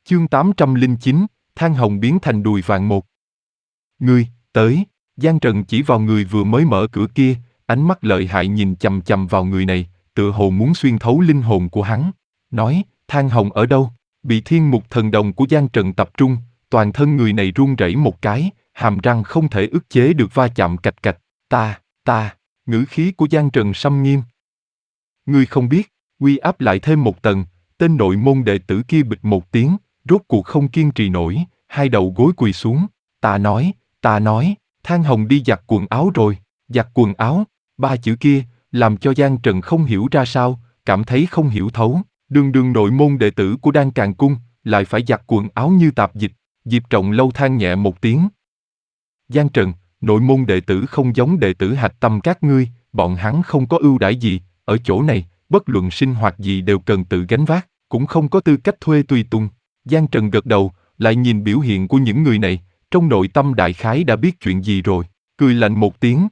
Chương 809, than hồng biến thành đùi vàng một. Ngươi, tới. Giang Trần chỉ vào người vừa mới mở cửa kia, ánh mắt lợi hại nhìn chằm chằm vào người này, tựa hồ muốn xuyên thấu linh hồn của hắn. Nói, than hồng ở đâu? Bị thiên mục thần đồng của Giang Trần tập trung, toàn thân người này run rẩy một cái, hàm răng không thể ức chế được va chạm cạch cạch. Ta, ngữ khí của Giang Trần sâm nghiêm. Ngươi không biết, uy áp lại thêm một tầng, tên nội môn đệ tử kia bịch một tiếng, rốt cuộc không kiên trì nổi, hai đầu gối quỳ xuống. Ta nói, than hồng đi giặt quần áo rồi. Giặt quần áo, ba chữ kia, làm cho Giang Trần không hiểu ra sao, cảm thấy không hiểu thấu. Đường nội môn đệ tử của Đan Càn Cung, lại phải giặt quần áo như tạp dịch. Diệp Trọng Lâu than nhẹ một tiếng. Giang Trần, nội môn đệ tử không giống đệ tử hạch tâm các ngươi, bọn hắn không có ưu đãi gì, ở chỗ này, bất luận sinh hoạt gì đều cần tự gánh vác, cũng không có tư cách thuê tùy tùng. Giang Trần gật đầu, lại nhìn biểu hiện của những người này, trong nội tâm đại khái đã biết chuyện gì rồi, cười lạnh một tiếng.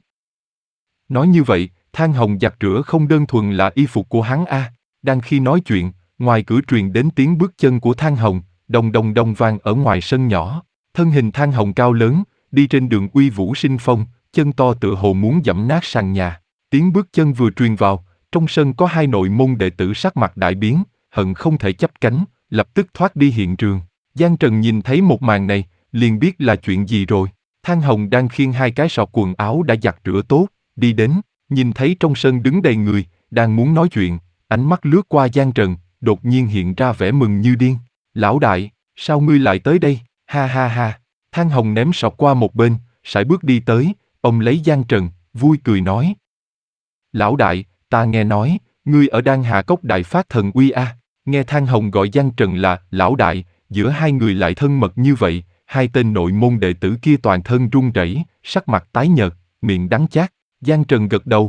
Nói như vậy, than hồng giặt rửa không đơn thuần là y phục của hắn a. Đang khi nói chuyện, ngoài cửa truyền đến tiếng bước chân của than hồng, đồng vang ở ngoài sân nhỏ. Thân hình than hồng cao lớn, đi trên đường uy vũ sinh phong, chân to tựa hồ muốn giẫm nát sàn nhà. Tiếng bước chân vừa truyền vào, trong sân có hai nội môn đệ tử sắc mặt đại biến, hận không thể chắp cánh, lập tức thoát đi hiện trường. Giang Trần nhìn thấy một màn này, liền biết là chuyện gì rồi. Than hồng đang khiêng hai cái sọt quần áo đã giặt rửa tốt, đi đến, nhìn thấy trong sân đứng đầy người, đang muốn nói chuyện, ánh mắt lướt qua Giang Trần, đột nhiên hiện ra vẻ mừng như điên. Lão đại, sao ngươi lại tới đây? Ha ha ha. Than hồng ném sọt qua một bên, sải bước đi tới, ôm lấy Giang Trần, vui cười nói. Lão đại, ta nghe nói, ngươi ở Đan Hà Cốc đại phát thần uy a. Nghe than hồng gọi Giang Trần là lão đại, giữa hai người lại thân mật như vậy, hai tên nội môn đệ tử kia toàn thân run rẩy, sắc mặt tái nhợt, miệng đắng chát. Giang Trần gật đầu.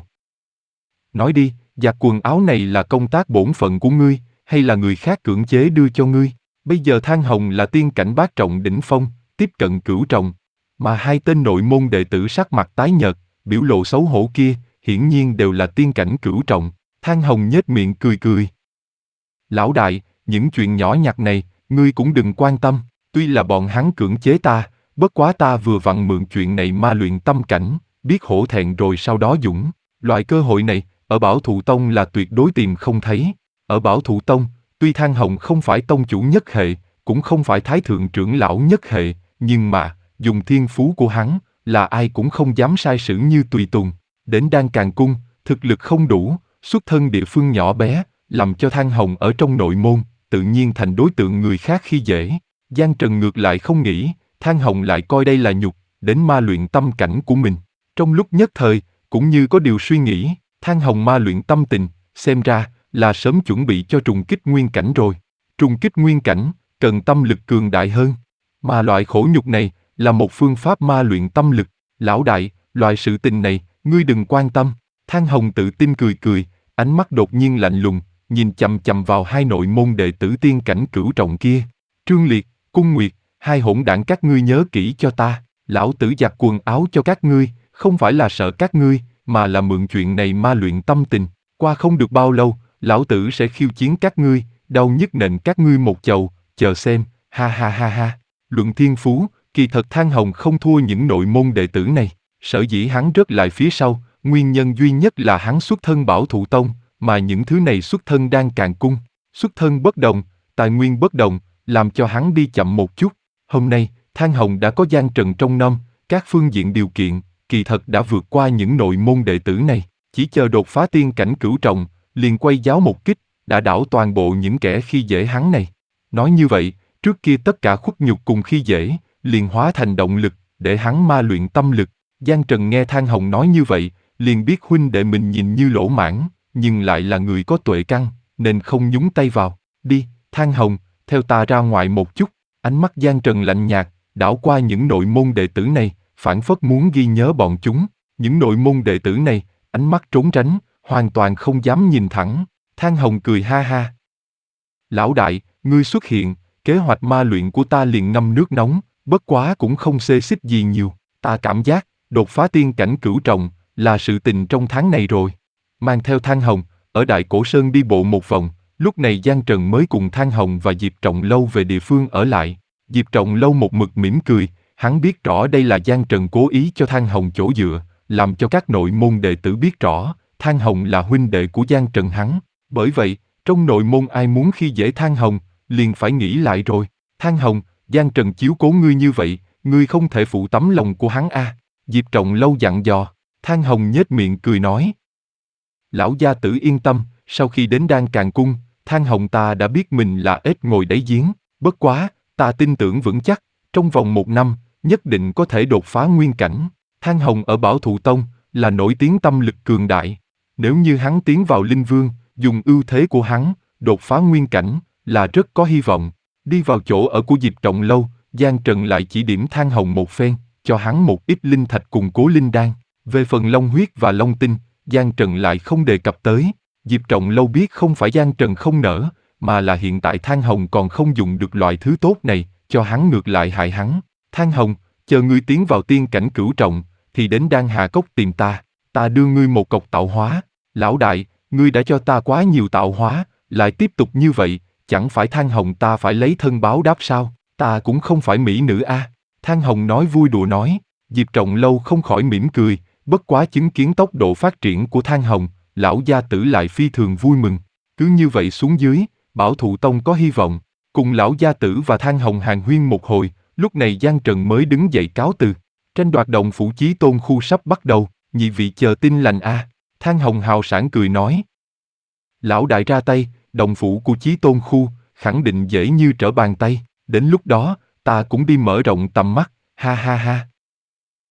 Nói đi, giặt quần áo này là công tác bổn phận của ngươi, hay là người khác cưỡng chế đưa cho ngươi? Bây giờ than hồng là tiên cảnh bát trọng đỉnh phong, tiếp cận cửu trọng, mà hai tên nội môn đệ tử sắc mặt tái nhợt, biểu lộ xấu hổ kia, hiển nhiên đều là tiên cảnh cửu trọng. Than hồng nhếch miệng cười cười. Lão đại, những chuyện nhỏ nhặt này, ngươi cũng đừng quan tâm, tuy là bọn hắn cưỡng chế ta, bất quá ta vừa vặn mượn chuyện này ma luyện tâm cảnh, biết hổ thẹn rồi sau đó dũng. Loại cơ hội này, ở Bảo Thụ Tông là tuyệt đối tìm không thấy. Ở Bảo Thụ Tông, tuy than hồng không phải tông chủ nhất hệ, cũng không phải thái thượng trưởng lão nhất hệ, nhưng mà, dùng thiên phú của hắn, là ai cũng không dám sai sử như tùy tùng. Đến Đan Càn Cung, thực lực không đủ, xuất thân địa phương nhỏ bé, làm cho than hồng ở trong nội môn, tự nhiên thành đối tượng người khác khi dễ. Giang Trần ngược lại không nghĩ, than hồng lại coi đây là nhục, đến ma luyện tâm cảnh của mình. Trong lúc nhất thời, cũng như có điều suy nghĩ, than hồng ma luyện tâm tình, xem ra là sớm chuẩn bị cho trùng kích nguyên cảnh rồi. Trùng kích nguyên cảnh, cần tâm lực cường đại hơn. Mà loại khổ nhục này, là một phương pháp ma luyện tâm lực. Lão đại, loại sự tình này, ngươi đừng quan tâm. Than hồng tự tin cười cười, ánh mắt đột nhiên lạnh lùng, nhìn chằm chằm vào hai nội môn đệ tử tiên cảnh cửu trọng kia. Trương Liệt, Cung Nguyệt, hai hỗn đảng các ngươi nhớ kỹ cho ta. Lão tử giặt quần áo cho các ngươi, không phải là sợ các ngươi, mà là mượn chuyện này ma luyện tâm tình. Qua không được bao lâu, lão tử sẽ khiêu chiến các ngươi, đau nhức nện các ngươi một chầu, chờ xem, ha ha ha ha. Luận thiên phú, kỳ thật than hồng không thua những nội môn đệ tử này. Sở dĩ hắn rớt lại phía sau, nguyên nhân duy nhất là hắn xuất thân Bảo Thụ Tông, mà những thứ này xuất thân Đan Càn Cung. Xuất thân bất đồng, tài nguyên bất đồng, làm cho hắn đi chậm một chút. Hôm nay, than hồng đã có Giang Trần trong năm, các phương diện điều kiện, kỳ thật đã vượt qua những nội môn đệ tử này. Chỉ chờ đột phá tiên cảnh cửu trọng, liền quay giáo một kích, đã đảo toàn bộ những kẻ khi dễ hắn này. Nói như vậy, trước kia tất cả khuất nhục cùng khi dễ, liền hóa thành động lực, để hắn ma luyện tâm lực. Giang Trần nghe than hồng nói như vậy, liền biết huynh đệ mình nhìn như lỗ mãn, nhưng lại là người có tuệ căn, nên không nhúng tay vào. Đi, than hồng, theo ta ra ngoài một chút. Ánh mắt Giang Trần lạnh nhạt, đảo qua những nội môn đệ tử này, phảng phất muốn ghi nhớ bọn chúng. Những nội môn đệ tử này, ánh mắt trốn tránh, hoàn toàn không dám nhìn thẳng. Than hồng cười ha ha. Lão đại, ngươi xuất hiện, kế hoạch ma luyện của ta liền ngâm nước nóng, bất quá cũng không xê xích gì nhiều. Ta cảm giác, đột phá tiên cảnh cửu trọng, là sự tình trong tháng này rồi. Mang theo than hồng, ở Đại Cổ Sơn đi bộ một vòng, Lúc này Giang Trần mới cùng Thang Hồng và Diệp Trọng Lâu về địa phương ở lại. Diệp Trọng Lâu một mực mỉm cười, hắn biết rõ đây là Giang Trần cố ý cho Thang Hồng chỗ dựa, làm cho các nội môn đệ tử biết rõ, Thang Hồng là huynh đệ của Giang Trần hắn. Bởi vậy, trong nội môn ai muốn khi dễ Thang Hồng, liền phải nghĩ lại rồi. Thang Hồng, Giang Trần chiếu cố ngươi như vậy, ngươi không thể phụ tấm lòng của hắn a. Diệp Trọng Lâu dặn dò. Thang Hồng nhếch miệng cười nói. Lão gia tử yên tâm, sau khi đến Đan Càn Cung, Thang Hồng ta đã biết mình là ếch ngồi đáy giếng, bất quá, ta tin tưởng vững chắc, trong vòng 1 năm, nhất định có thể đột phá nguyên cảnh. Thang Hồng ở Bảo Thụ Tông, là nổi tiếng tâm lực cường đại. Nếu như hắn tiến vào Linh Vương, dùng ưu thế của hắn, đột phá nguyên cảnh, là rất có hy vọng. Đi vào chỗ ở của Diệp Trọng Lâu, Giang Trần lại chỉ điểm Thang Hồng một phen, cho hắn một ít linh thạch cùng cố linh đan. Về phần long huyết và long tinh, Giang Trần lại không đề cập tới. Diệp Trọng Lâu biết không phải Giang Trần không nỡ, mà là hiện tại Thang Hồng còn không dùng được loại thứ tốt này, cho hắn ngược lại hại hắn. Thang Hồng, chờ ngươi tiến vào tiên cảnh cửu trọng, thì đến Đan Hà Cốc tìm ta đưa ngươi một cọc tạo hóa. Lão đại, ngươi đã cho ta quá nhiều tạo hóa, lại tiếp tục như vậy, chẳng phải Thang Hồng ta phải lấy thân báo đáp sao? Ta cũng không phải mỹ nữ a. Thang Hồng nói vui đùa nói. Diệp Trọng Lâu không khỏi mỉm cười, bất quá chứng kiến tốc độ phát triển của Thang Hồng, lão gia tử lại phi thường vui mừng. Cứ như vậy xuống dưới, Bảo Thụ Tông có hy vọng. Cùng lão gia tử và Thang Hồng hàn huyên một hồi, lúc này Giang Trần mới đứng dậy cáo từ. Tranh đoạt động phủ Chí Tôn khu sắp bắt đầu, nhị vị chờ tin lành a. Thang Hồng hào sảng cười nói. Lão đại ra tay, động phủ của Chí Tôn khu, khẳng định dễ như trở bàn tay. Đến lúc đó, ta cũng đi mở rộng tầm mắt, ha ha ha.